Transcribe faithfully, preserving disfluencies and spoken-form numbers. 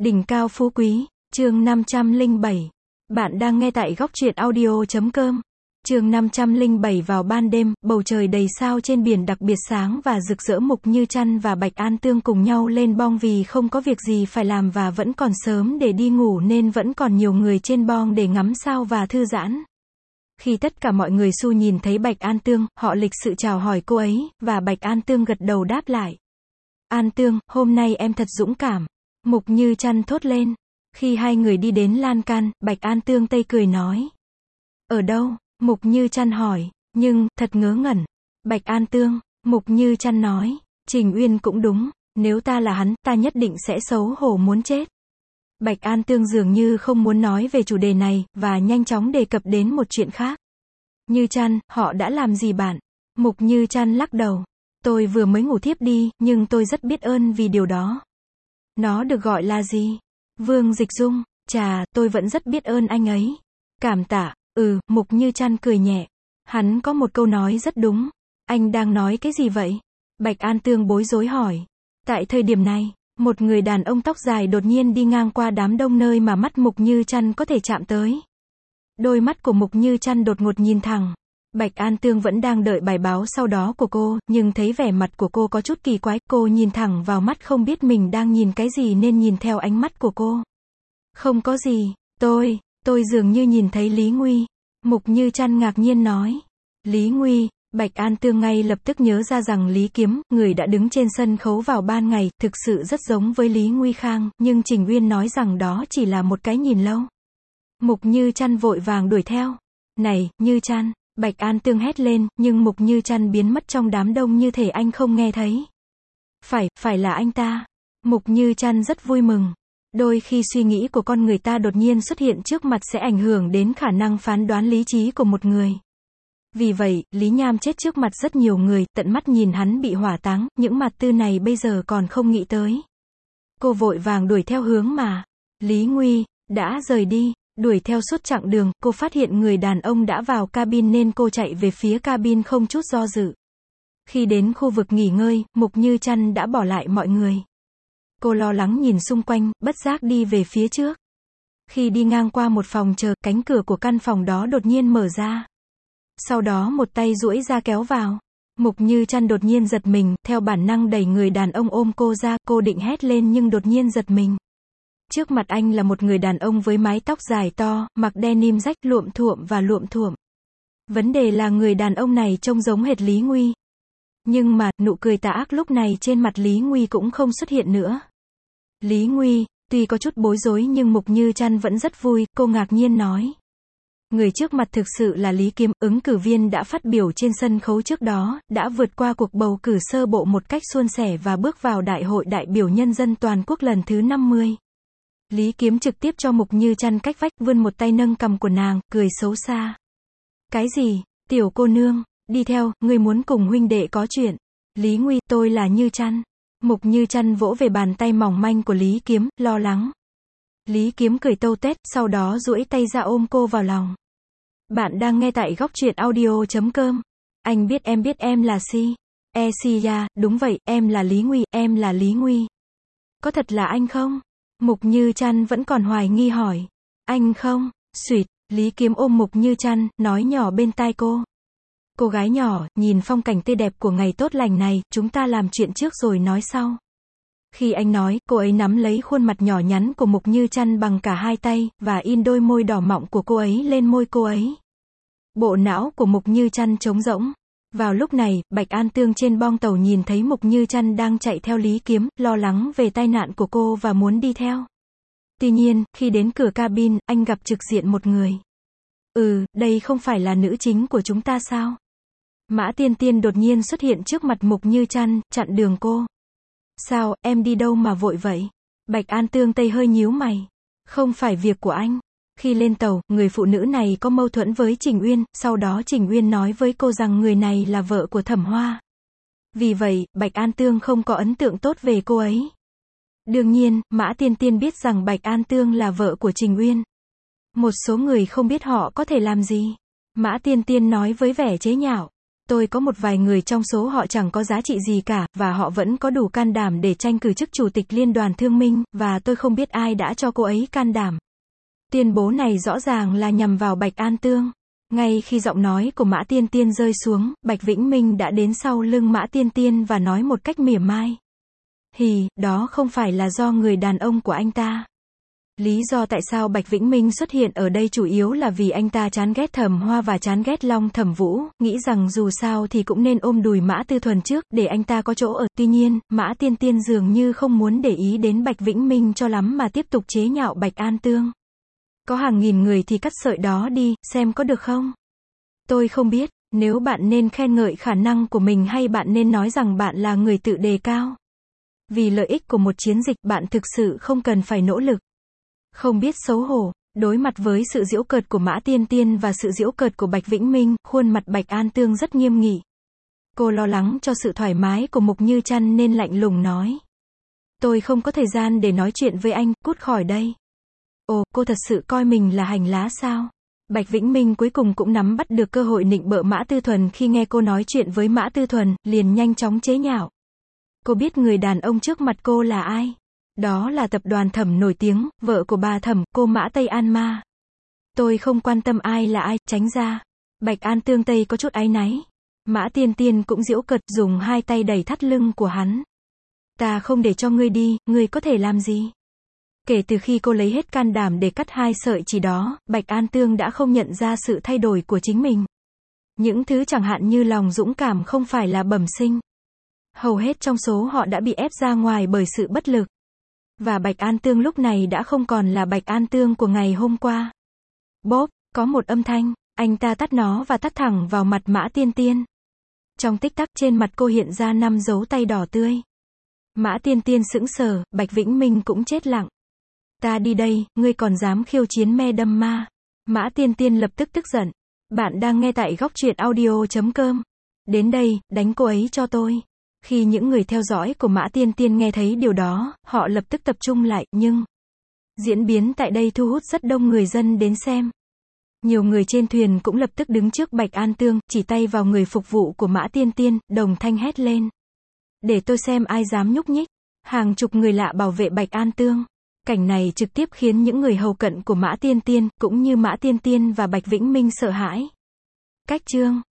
Đỉnh cao phú quý, chương năm trăm lẻ bảy. Bạn đang nghe tại góc truyện audio chấm com. Chương năm trăm lẻ bảy. Vào ban đêm, bầu trời đầy sao trên biển đặc biệt sáng và rực rỡ. Mục Như Trăn và Bạch An Tương cùng nhau lên bong vì không có việc gì phải làm và vẫn còn sớm để đi ngủ nên vẫn còn nhiều người trên bong để ngắm sao và thư giãn. Khi tất cả mọi người xu nhìn thấy Bạch An Tương, họ lịch sự chào hỏi cô ấy, và Bạch An Tương gật đầu đáp lại. An Tương, hôm nay em thật dũng cảm. Mục Như Trăn thốt lên. Khi hai người đi đến lan can, Bạch An Tương tây cười nói. Ở đâu? Mục Như Trăn hỏi. Nhưng, thật ngớ ngẩn. Bạch An Tương, Mục Như Trăn nói. Trình Uyên cũng đúng. Nếu ta là hắn, ta nhất định sẽ xấu hổ muốn chết. Bạch An Tương dường như không muốn nói về chủ đề này, và nhanh chóng đề cập đến một chuyện khác. Như Trăn, họ đã làm gì bạn? Mục Như Trăn lắc đầu. Tôi vừa mới ngủ thiếp đi, nhưng tôi rất biết ơn vì điều đó. Nó được gọi là gì? Vương Dịch Dung. Chà, tôi vẫn rất biết ơn anh ấy. Cảm tạ. Ừ, Mục Như Trăn cười nhẹ. Hắn có một câu nói rất đúng. Anh đang nói cái gì vậy? Bạch An Tương bối rối hỏi. Tại thời điểm này, một người đàn ông tóc dài đột nhiên đi ngang qua đám đông nơi mà mắt Mục Như Trăn có thể chạm tới. Đôi mắt của Mục Như Trăn đột ngột nhìn thẳng. Bạch An Tương vẫn đang đợi bài báo sau đó của cô, nhưng thấy vẻ mặt của cô có chút kỳ quái, cô nhìn thẳng vào mắt không biết mình đang nhìn cái gì nên nhìn theo ánh mắt của cô. Không có gì, tôi, tôi dường như nhìn thấy Lý Nguy. Mục Như Trăn ngạc nhiên nói. Lý Nguy, Bạch An Tương ngay lập tức nhớ ra rằng Lý Kiếm, người đã đứng trên sân khấu vào ban ngày, thực sự rất giống với Lý Nguy Khang, nhưng Trình Uyên nói rằng đó chỉ là một cái nhìn lâu. Mục Như Trăn vội vàng đuổi theo. Này, Như Trăn. Bạch An Tương hét lên, nhưng Mục Như Trăn biến mất trong đám đông như thể anh không nghe thấy. Phải, phải là anh ta. Mục Như Trăn rất vui mừng. Đôi khi suy nghĩ của con người ta đột nhiên xuất hiện trước mặt sẽ ảnh hưởng đến khả năng phán đoán lý trí của một người. Vì vậy, Lý Nham chết trước mặt rất nhiều người, tận mắt nhìn hắn bị hỏa táng, những mặt tư này bây giờ còn không nghĩ tới. Cô vội vàng đuổi theo hướng mà Lý Nguy đã rời đi. Đuổi theo suốt chặng đường, cô phát hiện người đàn ông đã vào cabin nên cô chạy về phía cabin không chút do dự. Khi đến khu vực nghỉ ngơi, Mục Như Trăn đã bỏ lại mọi người. Cô lo lắng nhìn xung quanh, bất giác đi về phía trước. Khi đi ngang qua một phòng chờ, cánh cửa của căn phòng đó đột nhiên mở ra. Sau đó một tay duỗi ra kéo vào. Mục Như Trăn đột nhiên giật mình, theo bản năng đẩy người đàn ông ôm cô ra, cô định hét lên nhưng đột nhiên giật mình. Trước mặt anh là một người đàn ông với mái tóc dài to, mặc denim rách luộm thuộm và luộm thuộm. Vấn đề là người đàn ông này trông giống hệt Lý Nguy. Nhưng mà, nụ cười tà ác lúc này trên mặt Lý Nguy cũng không xuất hiện nữa. Lý Nguy, tuy có chút bối rối nhưng Mục Như Trăn vẫn rất vui, cô ngạc nhiên nói. Người trước mặt thực sự là Lý Kiếm, ứng cử viên đã phát biểu trên sân khấu trước đó, đã vượt qua cuộc bầu cử sơ bộ một cách suôn sẻ và bước vào Đại hội đại biểu nhân dân toàn quốc lần thứ năm mươi. Lý Kiếm trực tiếp cho Mục Như Trăn cách vách, vươn một tay nâng cằm của nàng, cười xấu xa. Cái gì? Tiểu cô nương, đi theo, ngươi muốn cùng huynh đệ có chuyện. Lý Nguy, tôi là Như Trăn. Mục Như Trăn vỗ về bàn tay mỏng manh của Lý Kiếm, lo lắng. Lý Kiếm cười tâu tét, sau đó duỗi tay ra ôm cô vào lòng. Bạn đang nghe tại góc truyện audio chấm com. Anh biết em biết em là Si. E Si ya, đúng vậy, em là Lý Nguy, em là Lý Nguy. Có thật là anh không? Mục Như Trăn vẫn còn hoài nghi hỏi. Anh không? Xuyệt, Lý Kiếm ôm Mục Như Trăn, nói nhỏ bên tai cô. Cô gái nhỏ, nhìn phong cảnh tươi đẹp của ngày tốt lành này, chúng ta làm chuyện trước rồi nói sau. Khi anh nói, cô ấy nắm lấy khuôn mặt nhỏ nhắn của Mục Như Trăn bằng cả hai tay, và in đôi môi đỏ mọng của cô ấy lên môi cô ấy. Bộ não của Mục Như Trăn trống rỗng. Vào lúc này, Bạch An Tương trên bong tàu nhìn thấy Mục Như Trăn đang chạy theo Lý Kiếm, lo lắng về tai nạn của cô và muốn đi theo. Tuy nhiên, khi đến cửa cabin, anh gặp trực diện một người. Ừ, đây không phải là nữ chính của chúng ta sao? Mã Tiên Tiên đột nhiên xuất hiện trước mặt Mục Như Trăn, chặn đường cô. Sao, em đi đâu mà vội vậy? Bạch An Tương tây hơi nhíu mày. Không phải việc của anh. Khi lên tàu, người phụ nữ này có mâu thuẫn với Trình Uyên, sau đó Trình Uyên nói với cô rằng người này là vợ của Thẩm Hoa. Vì vậy, Bạch An Tương không có ấn tượng tốt về cô ấy. Đương nhiên, Mã Tiên Tiên biết rằng Bạch An Tương là vợ của Trình Uyên. Một số người không biết họ có thể làm gì. Mã Tiên Tiên nói với vẻ chế nhạo. Tôi có một vài người trong số họ chẳng có giá trị gì cả, và họ vẫn có đủ can đảm để tranh cử chức chủ tịch Liên đoàn Thương minh, và tôi không biết ai đã cho cô ấy can đảm. Tuyên bố này rõ ràng là nhằm vào Bạch An Tương. Ngay khi giọng nói của Mã Tiên Tiên rơi xuống, Bạch Vĩnh Minh đã đến sau lưng Mã Tiên Tiên và nói một cách mỉa mai. Hì, đó không phải là do người đàn ông của anh ta. Lý do tại sao Bạch Vĩnh Minh xuất hiện ở đây chủ yếu là vì anh ta chán ghét Thẩm Hoa và chán ghét Long Thẩm Vũ, nghĩ rằng dù sao thì cũng nên ôm đùi Mã Tư Thuần trước, để anh ta có chỗ ở. Tuy nhiên, Mã Tiên Tiên dường như không muốn để ý đến Bạch Vĩnh Minh cho lắm mà tiếp tục chế nhạo Bạch An Tương. Có hàng nghìn người thì cắt sợi đó đi, xem có được không? Tôi không biết, nếu bạn nên khen ngợi khả năng của mình hay bạn nên nói rằng bạn là người tự đề cao. Vì lợi ích của một chiến dịch, bạn thực sự không cần phải nỗ lực. Không biết xấu hổ, đối mặt với sự giễu cợt của Mã Tiên Tiên và sự giễu cợt của Bạch Vĩnh Minh, khuôn mặt Bạch An Tương rất nghiêm nghị. Cô lo lắng cho sự thoải mái của Mục Như Trăn nên lạnh lùng nói. Tôi không có thời gian để nói chuyện với anh, cút khỏi đây. Ồ, cô thật sự coi mình là hành lá sao? Bạch Vĩnh Minh cuối cùng cũng nắm bắt được cơ hội nịnh bợ Mã Tư Thuần khi nghe cô nói chuyện với Mã Tư Thuần, liền nhanh chóng chế nhạo. Cô biết người đàn ông trước mặt cô là ai? Đó là tập đoàn Thẩm nổi tiếng, vợ của bà Thẩm, cô Mã Tây An Ma. Tôi không quan tâm ai là ai, tránh ra. Bạch An Tương Tây có chút áy náy. Mã Tiên Tiên cũng giễu cợt, dùng hai tay đẩy thắt lưng của hắn. Ta không để cho ngươi đi, ngươi có thể làm gì? Kể từ khi cô lấy hết can đảm để cắt hai sợi chỉ đó, Bạch An Tương đã không nhận ra sự thay đổi của chính mình. Những thứ chẳng hạn như lòng dũng cảm không phải là bẩm sinh. Hầu hết trong số họ đã bị ép ra ngoài bởi sự bất lực. Và Bạch An Tương lúc này đã không còn là Bạch An Tương của ngày hôm qua. Bốp, có một âm thanh, anh ta tắt nó và tắt thẳng vào mặt Mã Tiên Tiên. Trong tích tắc trên mặt cô hiện ra năm dấu tay đỏ tươi. Mã Tiên Tiên sững sờ, Bạch Vĩnh Minh cũng chết lặng. Ta đi đây, ngươi còn dám khiêu chiến me đâm ma. Mã Tiên Tiên lập tức tức giận. Bạn đang nghe tại góc truyện audio chấm com. Đến đây, đánh cô ấy cho tôi. Khi những người theo dõi của Mã Tiên Tiên nghe thấy điều đó, họ lập tức tập trung lại, nhưng diễn biến tại đây thu hút rất đông người dân đến xem. Nhiều người trên thuyền cũng lập tức đứng trước Bạch An Tương, chỉ tay vào người phục vụ của Mã Tiên Tiên, đồng thanh hét lên. Để tôi xem ai dám nhúc nhích. Hàng chục người lạ bảo vệ Bạch An Tương. Cảnh này trực tiếp khiến những người hầu cận của Mã Tiên Tiên, cũng như Mã Tiên Tiên và Bạch Vĩnh Minh sợ hãi. Cách chương